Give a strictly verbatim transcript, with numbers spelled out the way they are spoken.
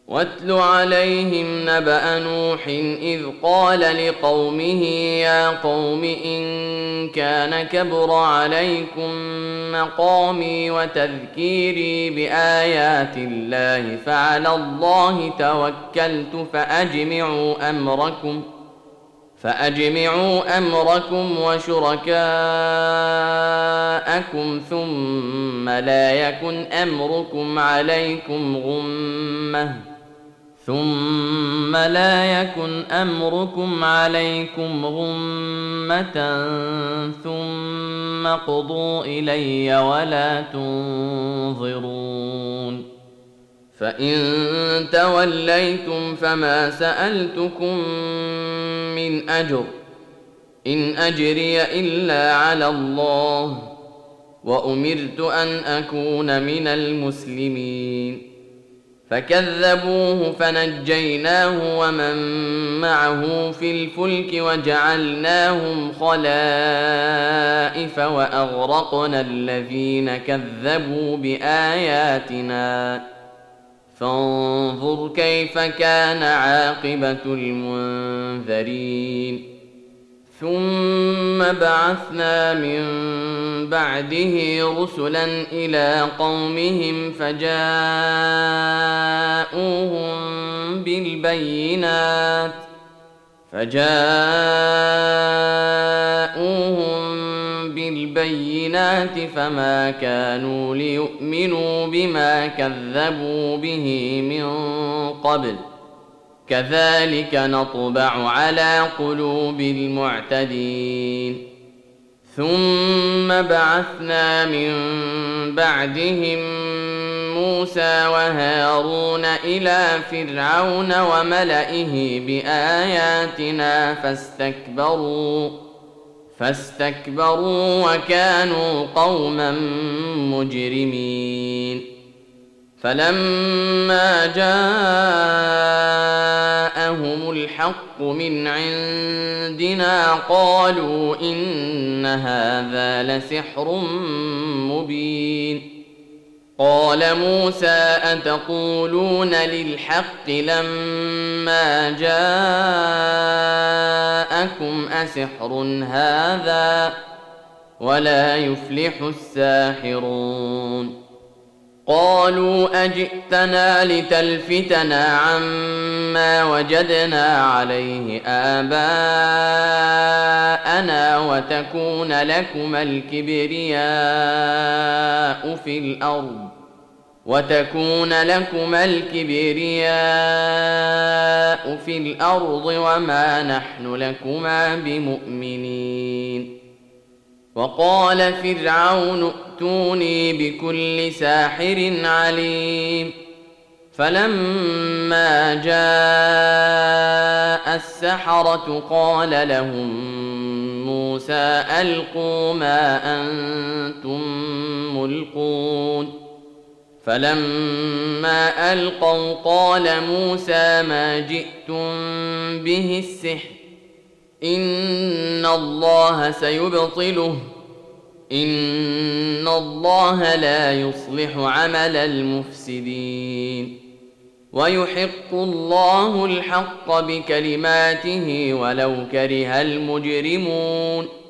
واتل عليهم نبأ نوح إذ قال لقومه يا قوم إن كان كبر عليكم مقامي وتذكيري بآيات الله فعلى الله توكلت فأجمعوا أمركم فأجمعوا أمركم وشركاءكم ثم لا يكن أمركم عليكم غمة ثم لا يكن أمركم عليكم غمة ثم قضوا إلي ولا تنظرون فإن توليتم فما سألتكم من أجر إن أجري إلا على الله وأمرت أن أكون من المسلمين فكذبوه فنجيناه ومن معه في الفلك وجعلناهم خلائف وأغرقنا الذين كذبوا بآياتنا فانظر كيف كان عاقبة المنذرين ثم بعثنا من بعده رسلا إلى قومهم فجاءوهم بالبينات فجاءوهم بالبينات فما كانوا ليؤمنوا بما كذبوا به من قبل كذلك نطبع على قلوب المعتدين ثم بعثنا من بعدهم موسى وهارون إلى فرعون وملئه بآياتنا فاستكبروا فاستكبروا وكانوا قوما مجرمين فلما جاءهم الحق من عندنا قالوا إن هذا لسحر مبين قال موسى أتقولون للحق لما جاءكم أسحر هذا ولا يفلح الساحرون قالوا أجئتنا لتلفتنا عما وجدنا عليه آباءنا وتكون لكما الكبرياء في الأرض وتكون لكما الكبرياء في الأرض وما نحن لكما بمؤمنين وقال فرعون ائتوني بكل ساحر عليم فلما جاء السحرة قال لهم موسى ألقوا ما أنتم ملقون فلما ألقوا قال موسى ما جئتم به السحر إن الله سيبطله إن الله لا يصلح عمل المفسدين ويحق الله الحق بكلماته ولو كره المجرمون